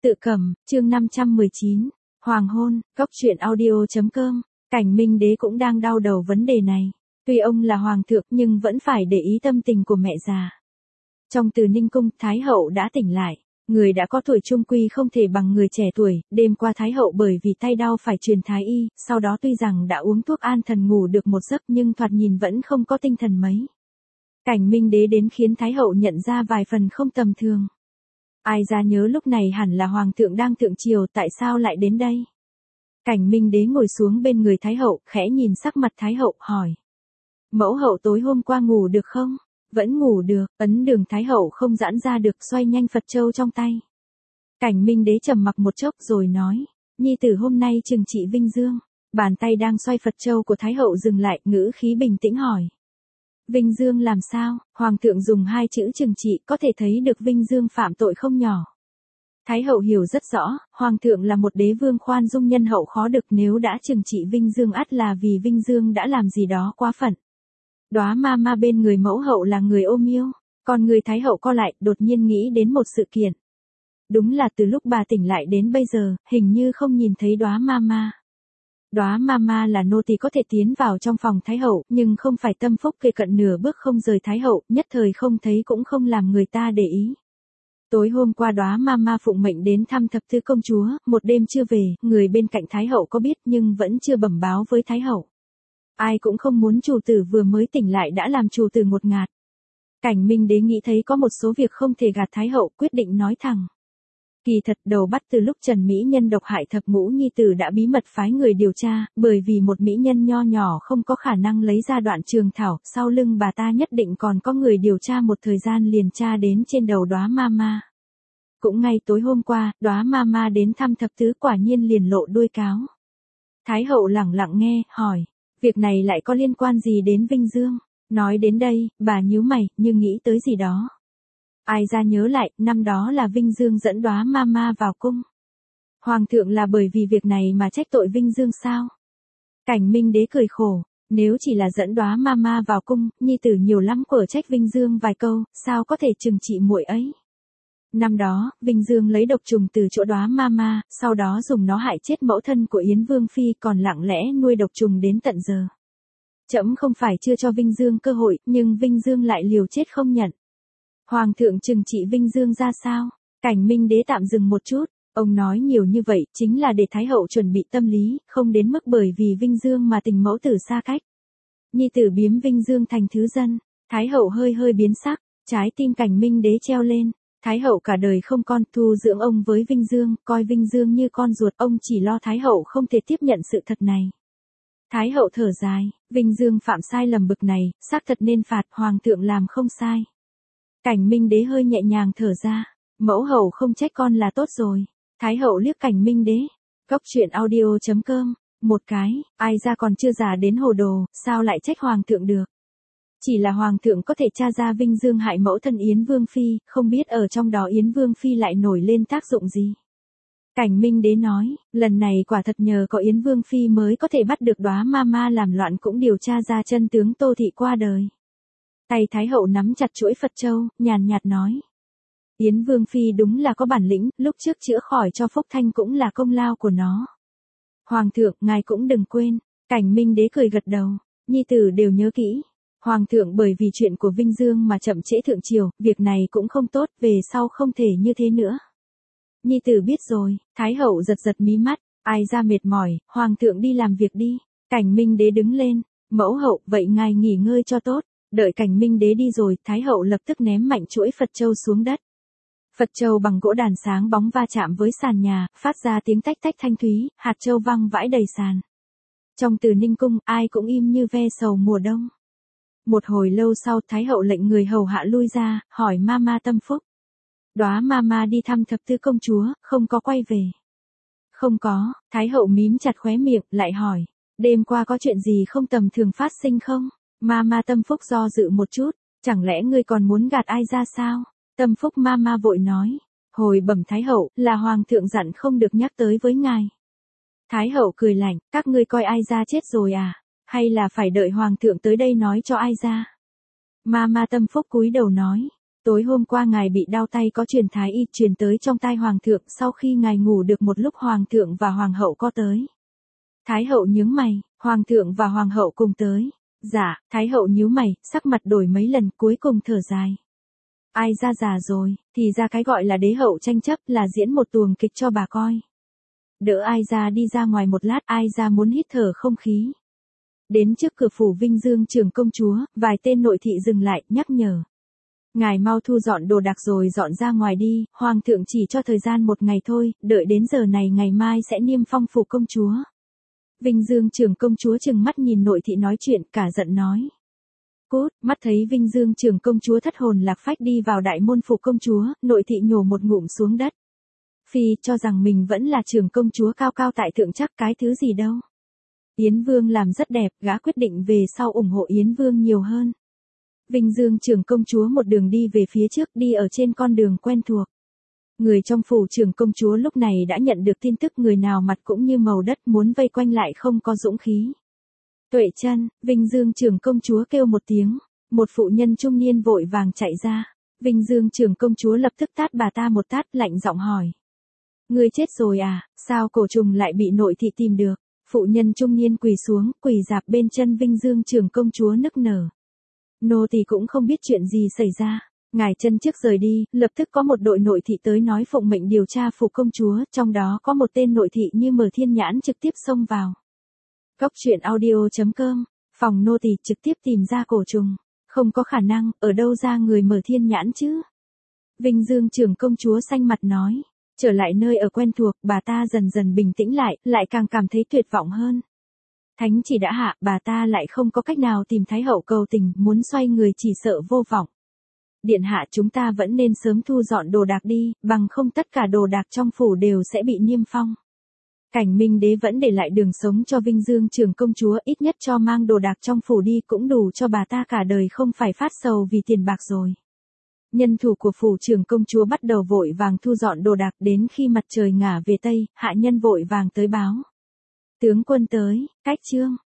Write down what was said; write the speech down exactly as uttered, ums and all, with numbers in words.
Tự cầm, chương năm trăm mười chín, Hoàng hôn, góc truyện audio.com, Cảnh Minh Đế cũng đang đau đầu vấn đề này. Tuy ông là hoàng thượng nhưng vẫn phải để ý tâm tình của mẹ già. Trong Từ Ninh cung, Thái hậu đã tỉnh lại. Người đã có tuổi trung quy không thể bằng người trẻ tuổi, đêm qua Thái hậu bởi vì tay đau phải truyền thái y, sau đó tuy rằng đã uống thuốc an thần ngủ được một giấc nhưng thoạt nhìn vẫn không có tinh thần mấy. Cảnh Minh Đế đến khiến Thái hậu nhận ra vài phần không tầm thường. Ai ra nhớ lúc này hẳn là hoàng thượng đang thượng triều, tại sao lại đến đây? Cảnh Minh Đế ngồi xuống bên người Thái hậu, khẽ nhìn sắc mặt Thái hậu, hỏi. Mẫu hậu tối hôm qua ngủ được không? Vẫn ngủ được, ấn đường Thái hậu không giãn ra được, xoay nhanh Phật châu trong tay. Cảnh Minh Đế trầm mặc một chốc rồi nói, nhi tử hôm nay trừng trị Vinh Dương. Bàn tay đang xoay Phật châu của Thái hậu dừng lại, ngữ khí bình tĩnh hỏi. Vinh Dương làm sao? Hoàng thượng dùng hai chữ trừng trị có thể thấy được Vinh Dương phạm tội không nhỏ. Thái hậu hiểu rất rõ, Hoàng thượng là một đế vương khoan dung nhân hậu khó được, nếu đã trừng trị Vinh Dương ắt là vì Vinh Dương đã làm gì đó quá phận. Đóa ma ma bên người mẫu hậu là người ôm yêu, còn người Thái hậu co lại, đột nhiên nghĩ đến một sự kiện. Đúng là từ lúc bà tỉnh lại đến bây giờ, hình như không nhìn thấy đóa ma ma. Đóa ma ma là nô tỳ có thể tiến vào trong phòng Thái hậu, nhưng không phải tâm phúc kề cận nửa bước không rời Thái hậu, nhất thời không thấy cũng không làm người ta để ý. Tối hôm qua đóa ma ma phụng mệnh đến thăm thập tứ công chúa, một đêm chưa về, người bên cạnh Thái hậu có biết nhưng vẫn chưa bẩm báo với Thái hậu. Ai cũng không muốn chủ tử vừa mới tỉnh lại đã làm chủ tử ngột ngạt. Cảnh Minh Đế nghĩ thấy có một số việc không thể gạt Thái hậu, quyết định nói thẳng. Kỳ thật đầu bắt từ lúc Trần Mỹ Nhân độc hại thập ngũ nhi tử đã bí mật phái người điều tra, bởi vì một mỹ nhân nho nhỏ không có khả năng lấy ra đoạn trường thảo, sau lưng bà ta nhất định còn có người điều tra một thời gian liền tra đến trên đầu đóa ma ma. Cũng ngay tối hôm qua, đóa ma ma đến thăm thập tứ quả nhiên liền lộ đuôi cáo. Thái hậu lẳng lặng nghe, hỏi, việc này lại có liên quan gì đến Vinh Dương? Nói đến đây, bà nhíu mày, như nghĩ tới gì đó. Ai ra nhớ lại, năm đó là Vinh Dương dẫn đóa ma ma vào cung. Hoàng thượng là bởi vì việc này mà trách tội Vinh Dương sao? Cảnh Minh Đế cười khổ, nếu chỉ là dẫn đóa ma ma vào cung, nhi tử nhiều lắm quở trách Vinh Dương vài câu, sao có thể trừng trị muội ấy? Năm đó, Vinh Dương lấy độc trùng từ chỗ đóa ma ma, sau đó dùng nó hại chết mẫu thân của Yến Vương Phi, còn lặng lẽ nuôi độc trùng đến tận giờ. Trẫm không phải chưa cho Vinh Dương cơ hội, nhưng Vinh Dương lại liều chết không nhận. Hoàng thượng trừng trị Vinh Dương ra sao? Cảnh Minh Đế tạm dừng một chút, ông nói nhiều như vậy chính là để Thái hậu chuẩn bị tâm lý, không đến mức bởi vì Vinh Dương mà tình mẫu tử xa cách. Nhi tử biếm Vinh Dương thành thứ dân, Thái hậu hơi hơi biến sắc, trái tim Cảnh Minh Đế treo lên. Thái hậu cả đời không con, thu dưỡng ông với Vinh Dương, coi Vinh Dương như con ruột, ông chỉ lo Thái hậu không thể tiếp nhận sự thật này. Thái hậu thở dài, Vinh Dương phạm sai lầm bực này, xác thật nên phạt, hoàng thượng làm không sai. Cảnh Minh Đế hơi nhẹ nhàng thở ra, mẫu hậu không trách con là tốt rồi. Thái hậu liếc Cảnh Minh Đế, góc truyện audio.com, một cái, ai ra còn chưa già đến hồ đồ, sao lại trách hoàng thượng được. Chỉ là hoàng thượng có thể tra ra Vinh Dương hại mẫu thân Yến Vương Phi, không biết ở trong đó Yến Vương Phi lại nổi lên tác dụng gì. Cảnh Minh Đế nói, lần này quả thật nhờ có Yến Vương Phi mới có thể bắt được đóa ma ma làm loạn, cũng điều tra ra chân tướng Tô Thị qua đời. Tay Thái hậu nắm chặt chuỗi Phật châu, nhàn nhạt nói. Yến Vương Phi đúng là có bản lĩnh, lúc trước chữa khỏi cho Phúc Thanh cũng là công lao của nó. Hoàng thượng, ngài cũng đừng quên. Cảnh Minh Đế cười gật đầu, nhi tử đều nhớ kỹ. Hoàng thượng bởi vì chuyện của Vinh Dương mà chậm trễ thượng triều, việc này cũng không tốt, về sau không thể như thế nữa. Nhi tử biết rồi. Thái hậu giật giật mí mắt, ai ra mệt mỏi, hoàng thượng đi làm việc đi. Cảnh Minh Đế đứng lên, mẫu hậu, vậy ngài nghỉ ngơi cho tốt. Đợi Cảnh Minh Đế đi rồi, Thái hậu lập tức ném mạnh chuỗi Phật châu xuống đất. Phật châu bằng gỗ đàn sáng bóng va chạm với sàn nhà, phát ra tiếng tách tách thanh thúy, hạt châu văng vãi đầy sàn. Trong Từ Ninh cung, ai cũng im như ve sầu mùa đông. Một hồi lâu sau, Thái hậu lệnh người hầu hạ lui ra, hỏi ma ma tâm phúc. Đóa ma ma đi thăm thập tứ công chúa, không có quay về. Không có. Thái hậu mím chặt khóe miệng, lại hỏi, đêm qua có chuyện gì không tầm thường phát sinh không? Ma ma tâm phúc do dự một chút, chẳng lẽ ngươi còn muốn gạt ai ra sao? Tâm phúc ma ma vội nói, hồi bẩm Thái hậu, là hoàng thượng dặn không được nhắc tới với ngài. Thái hậu cười lạnh, các ngươi coi ai ra chết rồi à? Hay là phải đợi hoàng thượng tới đây nói cho ai ra? Ma ma tâm phúc cúi đầu nói, Tối hôm qua ngài bị đau tay có truyền thái y truyền tới trong tai hoàng thượng, sau khi ngài ngủ được một lúc hoàng thượng và hoàng hậu có tới. Thái hậu nhướng mày, hoàng thượng và hoàng hậu cùng tới. Dạ, thái hậu nhíu mày, sắc mặt đổi mấy lần cuối cùng thở dài. Ai ra già rồi, thì ra cái gọi là đế hậu tranh chấp là diễn một tuồng kịch cho bà coi. Đỡ ai ra đi ra ngoài một lát, ai ra muốn hít thở không khí. Đến trước cửa phủ Vinh Dương trưởng công chúa, vài tên nội thị dừng lại, nhắc nhở. Ngài mau thu dọn đồ đạc rồi dọn ra ngoài đi, hoàng thượng chỉ cho thời gian một ngày thôi, đợi đến giờ này ngày mai sẽ niêm phong phủ công chúa. Vinh Dương trưởng công chúa trừng mắt nhìn nội thị nói chuyện, cả giận nói. Cút, mắt thấy Vinh Dương trưởng công chúa thất hồn lạc phách đi vào đại môn phủ công chúa, nội thị nhổ một ngụm xuống đất. Phi cho rằng mình vẫn là trưởng công chúa cao cao tại thượng chắc cái thứ gì đâu. Yến Vương làm rất đẹp, gã quyết định về sau ủng hộ Yến Vương nhiều hơn. Vinh Dương trưởng công chúa một đường đi về phía trước, đi ở trên con đường quen thuộc. Người trong phủ trưởng công chúa lúc này đã nhận được tin tức, người nào mặt cũng như màu đất muốn vây quanh lại không có dũng khí. Tuệ chân, Vinh Dương trưởng công chúa kêu một tiếng, một phụ nhân trung niên vội vàng chạy ra. Vinh Dương trưởng công chúa lập tức tát bà ta một tát, lạnh giọng hỏi. Ngươi chết rồi à, sao cổ trùng lại bị nội thị tìm được? Phụ nhân trung niên quỳ xuống, quỳ dạp bên chân Vinh Dương trưởng công chúa nức nở. Nô tỳ cũng không biết chuyện gì xảy ra. Ngài chân trước rời đi, lập tức có một đội nội thị tới nói phụng mệnh điều tra phủ công chúa, trong đó có một tên nội thị như mở thiên nhãn trực tiếp xông vào. Góc truyện audio chấm com, phòng nô tỳ trực tiếp tìm ra cổ trùng. Không có khả năng, ở đâu ra người mở thiên nhãn chứ? Vinh Dương trưởng công chúa xanh mặt nói. Trở lại nơi ở quen thuộc, bà ta dần dần bình tĩnh lại, lại càng cảm thấy tuyệt vọng hơn. Thánh chỉ đã hạ, bà ta lại không có cách nào tìm Thái hậu cầu tình, muốn xoay người chỉ sợ vô vọng. Điện hạ, chúng ta vẫn nên sớm thu dọn đồ đạc đi, bằng không tất cả đồ đạc trong phủ đều sẽ bị niêm phong. Cảnh Minh đế vẫn để lại đường sống cho Vinh Dương trưởng công chúa, ít nhất cho mang đồ đạc trong phủ đi cũng đủ cho bà ta cả đời không phải phát sầu vì tiền bạc rồi. Nhân thủ của phủ trưởng công chúa bắt đầu vội vàng thu dọn đồ đạc, đến khi mặt trời ngả về tây, hạ nhân vội vàng tới báo. Tướng quân tới, cách chương.